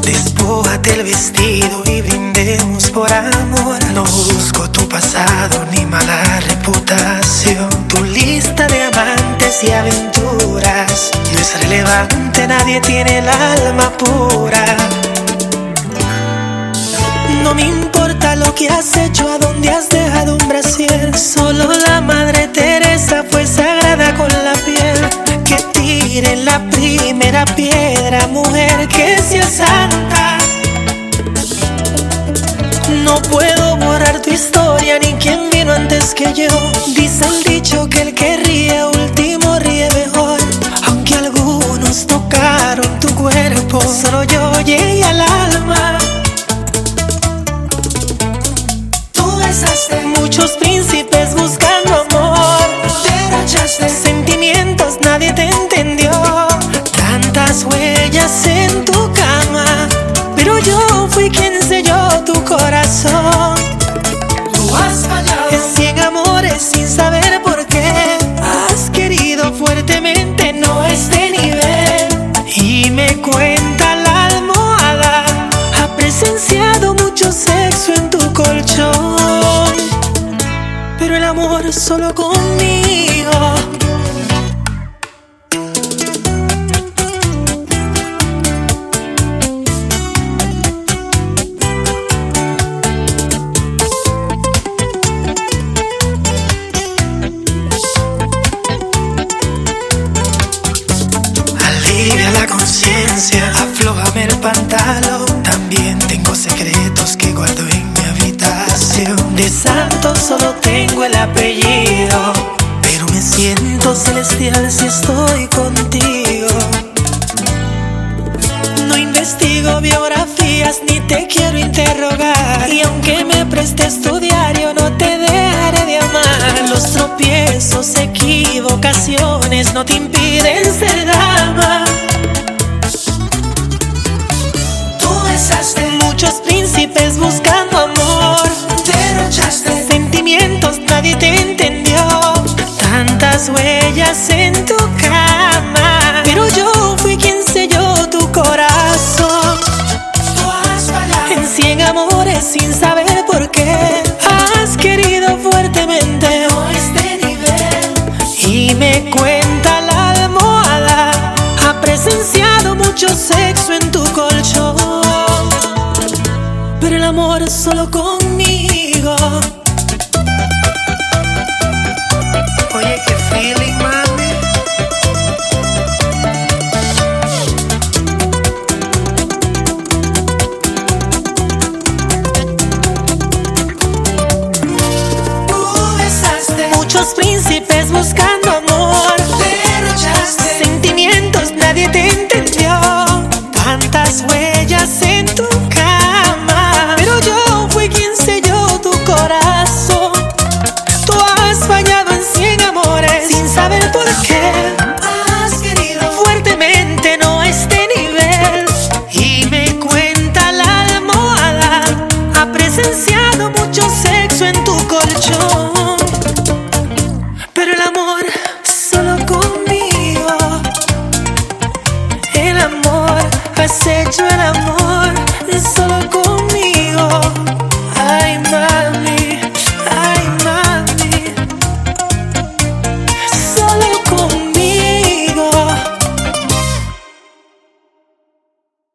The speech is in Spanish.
Despójate el vestido y brindemos por amor. No busco tu pasado ni mala reputación. Tu lista de amantes y aventuras no es relevante, nadie tiene el alma pura. No me importa lo que has hecho, a dónde has dejado un brasier. Solo la Madre Teresa fue sagrada con la piel. Que tire la primera piedra, mujer, que sea santa. No puedo borrar tu historia ni quién vino antes que yo. Dice el dicho que el que ríe último ríe mejor. Aunque algunos tocaron tu cuerpo, solo yo llegué al alma. Muchos príncipes buscando amor, derrochaste sentimientos, nadie te entendió. Tantas huellas en tu cama, pero yo fui quien selló tu corazón. Tú has fallado en 100 amores sin saber por qué. Has querido fuertemente, no este nivel. Y me cuenta la almohada, ha presenciado mucho sexo en tu colchón. Pero el amor solo conmigo. Alivia la conciencia, aflójame el pantalón. También tengo secretos que guardo en mi habitación. De santo solo tengo el apellido, pero me siento celestial si estoy contigo. No investigo biografías ni te quiero interrogar, y aunque me prestes tu diario no te dejaré de amar. Los tropiezos, equivocaciones no te impiden ser dama. Tú besaste muchos príncipes buscando amor, derrochaste sentimientos, nadie te entendió. Tantas huellas en tu cama, pero yo fui quien selló tu corazón. Tú has fallado en 100 amores sin saber por qué. Has querido fuertemente, no este nivel. Y me cuenta la almohada, ha presenciado mucho sexo en tu colchón. Pero el amor solo conmigo. Oye, qué feeling, mami. Tú besaste muchos príncipes buscando amor, derrochaste sentimientos, nadie te entendió. Tantas huellas en tu cama, pero yo fui quien selló tu corazón. Tú has fallado en 100 amores sin saber por qué. Has querido fuertemente, no este nivel. Y me cuenta la almohada, ha presenciado mucho sexo en tu colchón. Pero el amor solo conmigo. El amor, has hecho el amor solo conmigo.